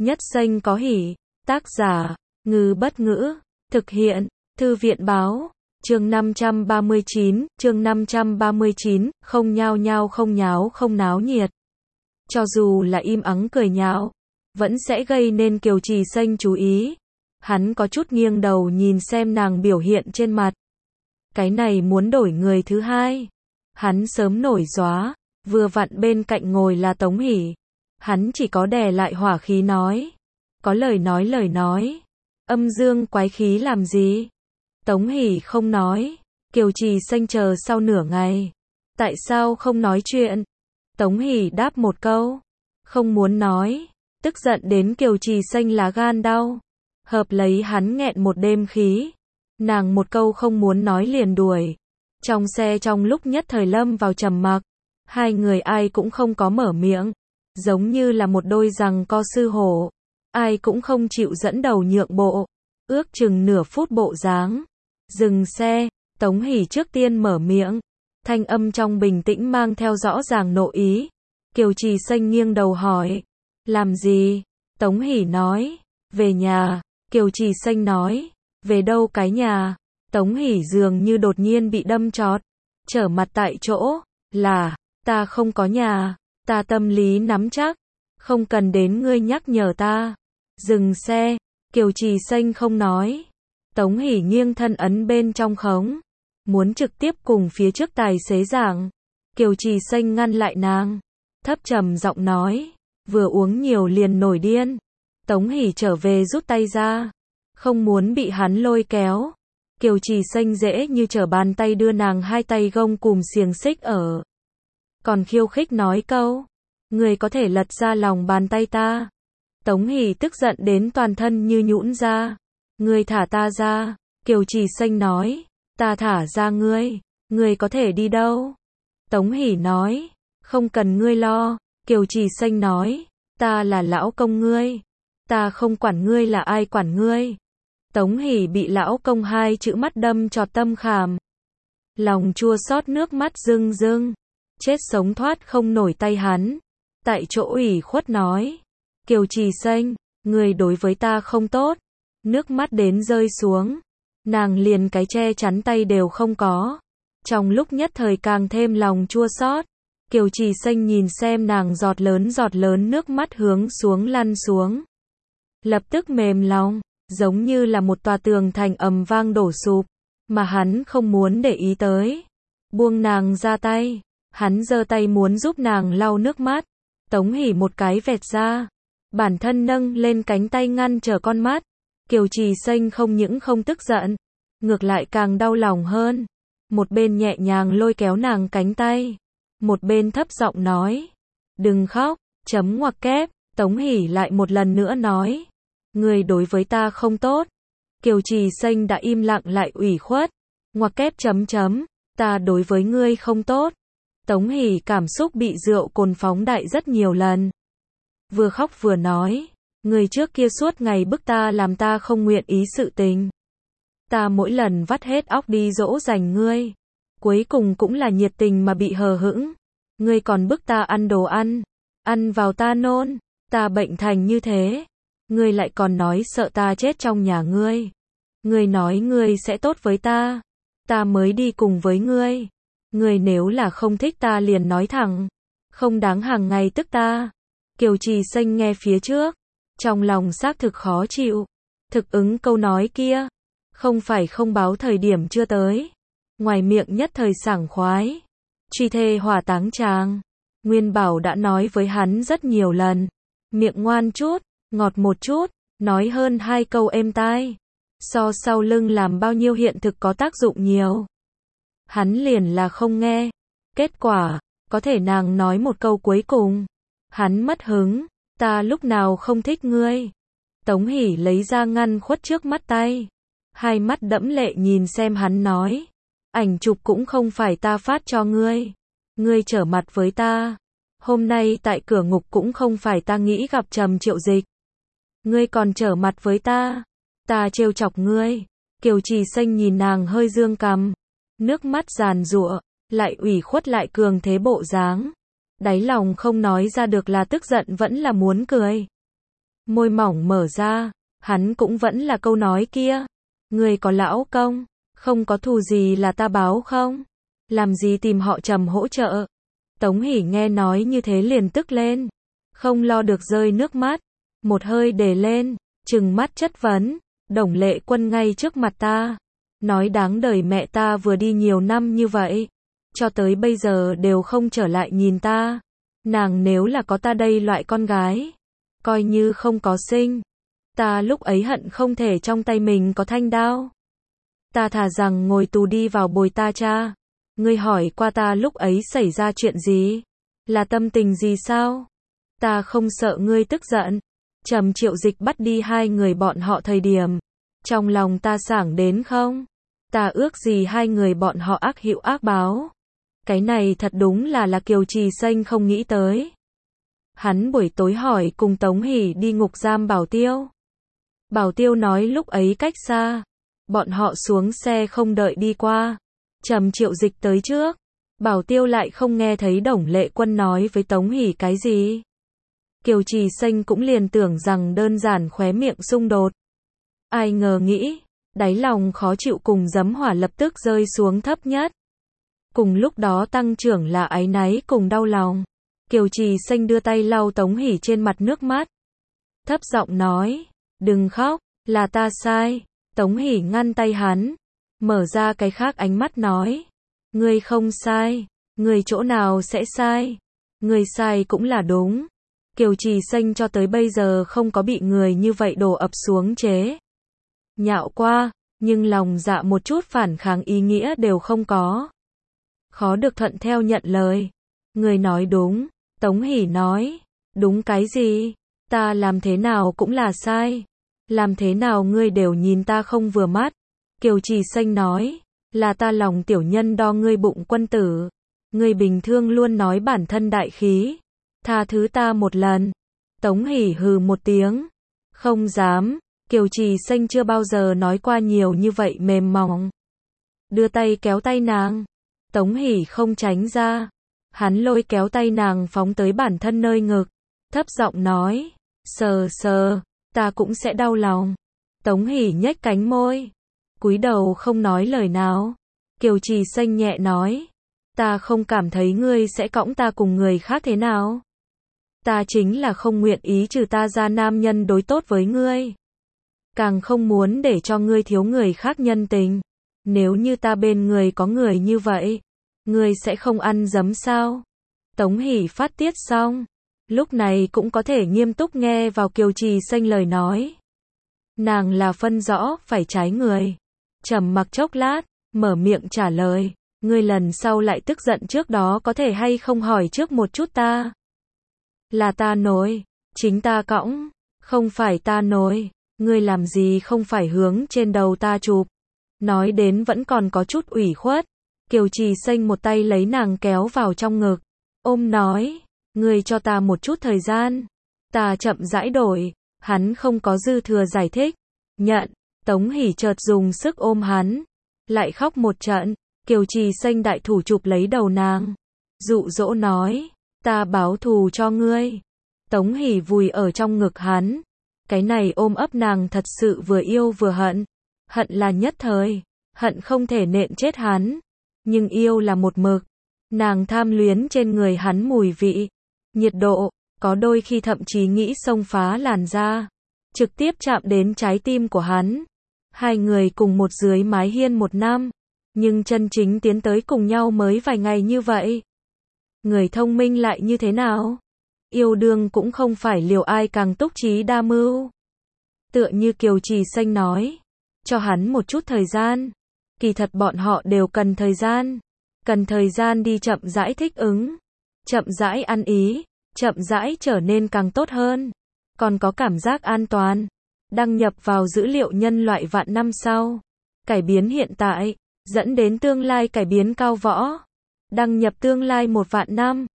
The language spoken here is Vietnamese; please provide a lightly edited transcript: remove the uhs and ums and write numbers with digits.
Nhất xanh có hỉ. Tác giả, Ngư Bất Ngữ. Thực hiện, Thư viện Báo. Chương 539, không nhao nhao không nháo không náo nhiệt. Cho dù là im ắng cười nhạo, vẫn sẽ gây nên Kiều Trì Xanh chú ý. Hắn có chút nghiêng đầu nhìn xem nàng biểu hiện trên mặt. Cái này muốn đổi người thứ hai. Hắn sớm nổi gióa, vừa vặn bên cạnh ngồi là Tống Hỷ. Hắn chỉ có đè lại hỏa khí nói. Có lời nói. Âm dương quái khí làm gì? Tống Hỷ không nói. Kiều Trì Xanh chờ sau nửa ngày. Tại sao không nói chuyện? Tống Hỷ đáp một câu. Không muốn nói. Tức giận đến Kiều Trì Xanh lá gan đau. Hợp lấy hắn nghẹn một đêm khí. Nàng một câu không muốn nói liền đuổi. Trong xe trong lúc nhất thời lâm vào trầm mặc. Hai người ai cũng không có mở miệng. Giống như là một đôi giằng co sư hổ. Ai cũng không chịu dẫn đầu nhượng bộ. Ước chừng nửa phút bộ dáng. Dừng xe, Tống Hỷ trước tiên mở miệng. Thanh âm trong bình tĩnh mang theo rõ ràng nội ý. Kiều Trì Xanh nghiêng đầu hỏi. Làm gì? Tống Hỷ nói. Về nhà. Kiều Trì Xanh nói. Về đâu cái nhà? Tống Hỷ dường như đột nhiên bị đâm chọt. Trở mặt tại chỗ. Là, ta không có nhà. Ta tâm lý nắm chắc. Không cần đến ngươi nhắc nhở ta. Dừng xe. Kiều Trì Xanh không nói. Tống Hỷ nghiêng thân ấn bên trong khống. Muốn trực tiếp cùng phía trước tài xế giảng. Kiều Trì Xanh ngăn lại nàng. Thấp trầm giọng nói. Vừa uống nhiều liền nổi điên. Tống Hỷ trở về rút tay ra. Không muốn bị hắn lôi kéo. Kiều Trì Xanh dễ như trở bàn tay đưa nàng hai tay gông cùm xiềng xích ở. Còn khiêu khích nói câu. Người có thể lật ra lòng bàn tay ta. Tống Hỷ tức giận đến toàn thân như nhũn ra. Ngươi thả ta ra. Kiều Trì Xanh nói. Ta thả ra ngươi. Ngươi có thể đi đâu? Tống Hỷ nói. Không cần ngươi lo. Kiều Trì Xanh nói. Ta là lão công ngươi. Ta không quản ngươi là ai quản ngươi. Tống Hỷ bị lão công hai chữ mắt đâm chọt tâm khảm. Lòng chua xót nước mắt rưng rưng. Chết sống thoát không nổi tay hắn. Tại chỗ ủy khuất nói. Kiều Trì Xanh, người đối với ta không tốt. Nước mắt đến rơi xuống. Nàng liền cái che chắn tay đều không có. Trong lúc nhất thời càng thêm lòng chua xót. Kiều Trì Xanh nhìn xem nàng giọt lớn nước mắt hướng xuống lăn xuống. Lập tức mềm lòng, giống như là một tòa tường thành ầm vang đổ sụp. Mà hắn không muốn để ý tới. Buông nàng ra tay. Hắn giơ tay muốn giúp nàng lau nước mắt. Tống Hỷ một cái vẹt ra. Bản thân nâng lên cánh tay ngăn trở con mắt. Kiều Trì Xanh không những không tức giận. Ngược lại càng đau lòng hơn. Một bên nhẹ nhàng lôi kéo nàng cánh tay. Một bên thấp giọng nói. Đừng khóc, chấm ngoặc kép. Tống Hỷ lại một lần nữa nói. Người đối với ta không tốt. Kiều Trì Xanh đã im lặng lại ủy khuất. Ngoặc kép chấm chấm. Ta đối với ngươi không tốt. Tống Hỷ cảm xúc bị rượu cồn phóng đại rất nhiều lần. Vừa khóc vừa nói. Người trước kia suốt ngày bức ta làm ta không nguyện ý sự tình. Ta mỗi lần vắt hết óc đi dỗ dành ngươi. Cuối cùng cũng là nhiệt tình mà bị hờ hững. Ngươi còn bức ta ăn đồ ăn. Ăn vào ta nôn. Ta bệnh thành như thế. Ngươi lại còn nói sợ ta chết trong nhà ngươi. Ngươi nói ngươi sẽ tốt với ta. Ta mới đi cùng với ngươi. Ngươi nếu là không thích ta liền nói thẳng. Không đáng hàng ngày tức ta. Kiều Trì Xanh nghe phía trước. Trong lòng xác thực khó chịu. Thực ứng câu nói kia. Không phải không báo thời điểm chưa tới. Ngoài miệng nhất thời sảng khoái. Truy thê hỏa táng tràng. Nguyên Bảo đã nói với hắn rất nhiều lần. Miệng ngoan chút, ngọt một chút. Nói hơn hai câu êm tai. So sau lưng làm bao nhiêu hiện thực có tác dụng nhiều. Hắn liền là không nghe. Kết quả, có thể nàng nói một câu cuối cùng. Hắn mất hứng. Ta lúc nào không thích ngươi. Tống Hỷ lấy ra ngăn khuất trước mắt tay. Hai mắt đẫm lệ nhìn xem hắn nói. Ảnh chụp cũng không phải ta phát cho ngươi. Ngươi trở mặt với ta. Hôm nay tại cửa ngục cũng không phải ta nghĩ gặp Trầm Triệu Dịch. Ngươi còn trở mặt với ta. Ta trêu chọc ngươi. Kiều Trì Xanh nhìn nàng hơi dương cằm. Nước mắt giàn giụa. Lại ủy khuất lại cường thế bộ dáng. Đáy lòng không nói ra được là tức giận vẫn là muốn cười. Môi mỏng mở ra, hắn cũng vẫn là câu nói kia. Ngươi có lão công, không có thù gì là ta báo không? Làm gì tìm họ Trầm hỗ trợ? Tống Hỷ nghe nói như thế liền tức lên, không lo được rơi nước mắt, một hơi để lên, trừng mắt chất vấn, Đồng Lệ Quân ngay trước mặt ta, nói đáng đời mẹ ta vừa đi nhiều năm như vậy, cho tới bây giờ đều không trở lại nhìn ta. Nàng nếu là có ta đây loại con gái, coi như không có sinh, ta lúc ấy hận không thể trong tay mình có thanh đao. Ta thà rằng ngồi tù đi vào bồi ta cha. Ngươi hỏi qua ta lúc ấy xảy ra chuyện gì? Là tâm tình gì sao? Ta không sợ ngươi tức giận. Trầm Triệu Dịch bắt đi hai người bọn họ thời điểm, trong lòng ta sảng đến không? Ta ước gì hai người bọn họ ác hữu ác báo. Cái này thật đúng là Kiều Trì Xanh không nghĩ tới. Hắn buổi tối hỏi cùng Tống Hỷ đi ngục giam Bảo Tiêu. Bảo Tiêu nói lúc ấy cách xa, bọn họ xuống xe không đợi đi qua. Trầm Triệu Dịch tới trước, Bảo Tiêu lại không nghe thấy Đồng Lệ Quân nói với Tống Hỷ cái gì. Kiều Trì Xanh cũng liền tưởng rằng đơn giản khóe miệng xung đột. Ai ngờ nghĩ, đáy lòng khó chịu cùng giấm hỏa lập tức rơi xuống thấp nhất. Cùng lúc đó tăng trưởng là áy náy cùng đau lòng. Kiều Trì Xanh đưa tay lau Tống Hỷ trên mặt nước mắt, thấp giọng nói, đừng khóc, là ta sai. Tống Hỷ ngăn tay hắn, mở ra cái khác ánh mắt nói, ngươi không sai, ngươi chỗ nào sẽ sai, ngươi sai cũng là đúng. Kiều Trì Xanh cho tới bây giờ không có bị người như vậy đổ ập xuống chế nhạo qua, nhưng lòng dạ một chút phản kháng ý nghĩa đều không có. Khó được thuận theo nhận lời. Ngươi nói đúng. Tống Hỷ nói, đúng cái gì? Ta làm thế nào cũng là sai. Làm thế nào ngươi đều nhìn ta không vừa mắt. Kiều Trì Xanh nói, là ta lòng tiểu nhân đo ngươi bụng quân tử. Ngươi bình thường luôn nói bản thân đại khí. Tha thứ ta một lần. Tống Hỷ hừ một tiếng. Không dám. Kiều Trì Xanh chưa bao giờ nói qua nhiều như vậy mềm mỏng. Đưa tay kéo tay nàng. Tống Hỷ không tránh ra. Hắn lôi kéo tay nàng phóng tới bản thân nơi ngực. Thấp giọng nói, sờ sờ, ta cũng sẽ đau lòng. Tống Hỷ nhếch cánh môi, cúi đầu không nói lời nào. Kiều Trì Xanh nhẹ nói, ta không cảm thấy ngươi sẽ cõng ta cùng người khác thế nào. Ta chính là không nguyện ý trừ ta ra nam nhân đối tốt với ngươi. Càng không muốn để cho ngươi thiếu người khác nhân tình. Nếu như ta bên người có người như vậy, ngươi sẽ không ăn dấm sao? Tống Hỷ phát tiết xong, lúc này cũng có thể nghiêm túc nghe vào Kiều Trì Xanh lời nói. Nàng là phân rõ phải trái người. Trầm mặc chốc lát, mở miệng trả lời, ngươi lần sau lại tức giận trước đó có thể hay không hỏi trước một chút ta. Là ta nổi, chính ta cõng, không phải ta nổi, ngươi làm gì không phải hướng trên đầu ta chụp. Nói đến vẫn còn có chút ủy khuất. Kiều Trì Xanh một tay lấy nàng kéo vào trong ngực, ôm nói, ngươi cho ta một chút thời gian, ta chậm rãi đổi. Hắn không có dư thừa giải thích, nhận. Tống Hỷ chợt dùng sức ôm hắn, lại khóc một trận. Kiều Trì Xanh đại thủ chụp lấy đầu nàng, dụ dỗ nói, ta báo thù cho ngươi. Tống Hỷ vùi ở trong ngực hắn, cái này ôm ấp nàng thật sự vừa yêu vừa hận. Hận là nhất thời, hận không thể nện chết hắn, nhưng yêu là một mực. Nàng tham luyến trên người hắn mùi vị, nhiệt độ, có đôi khi thậm chí nghĩ xông phá làn da, trực tiếp chạm đến trái tim của hắn. Hai người cùng một dưới mái hiên một năm, nhưng chân chính tiến tới cùng nhau mới vài ngày như vậy. Người thông minh lại như thế nào? Yêu đương cũng không phải liều ai càng túc trí đa mưu. Tựa như Kiều Trì Xanh nói, cho hắn một chút thời gian. Kỳ thật bọn họ đều cần thời gian đi chậm rãi thích ứng, chậm rãi ăn ý, chậm rãi trở nên càng tốt hơn, còn có cảm giác an toàn. Đăng nhập vào dữ liệu nhân loại vạn năm sau, cải biến hiện tại, dẫn đến tương lai cải biến cao võ. Đăng nhập tương lai 1 vạn năm.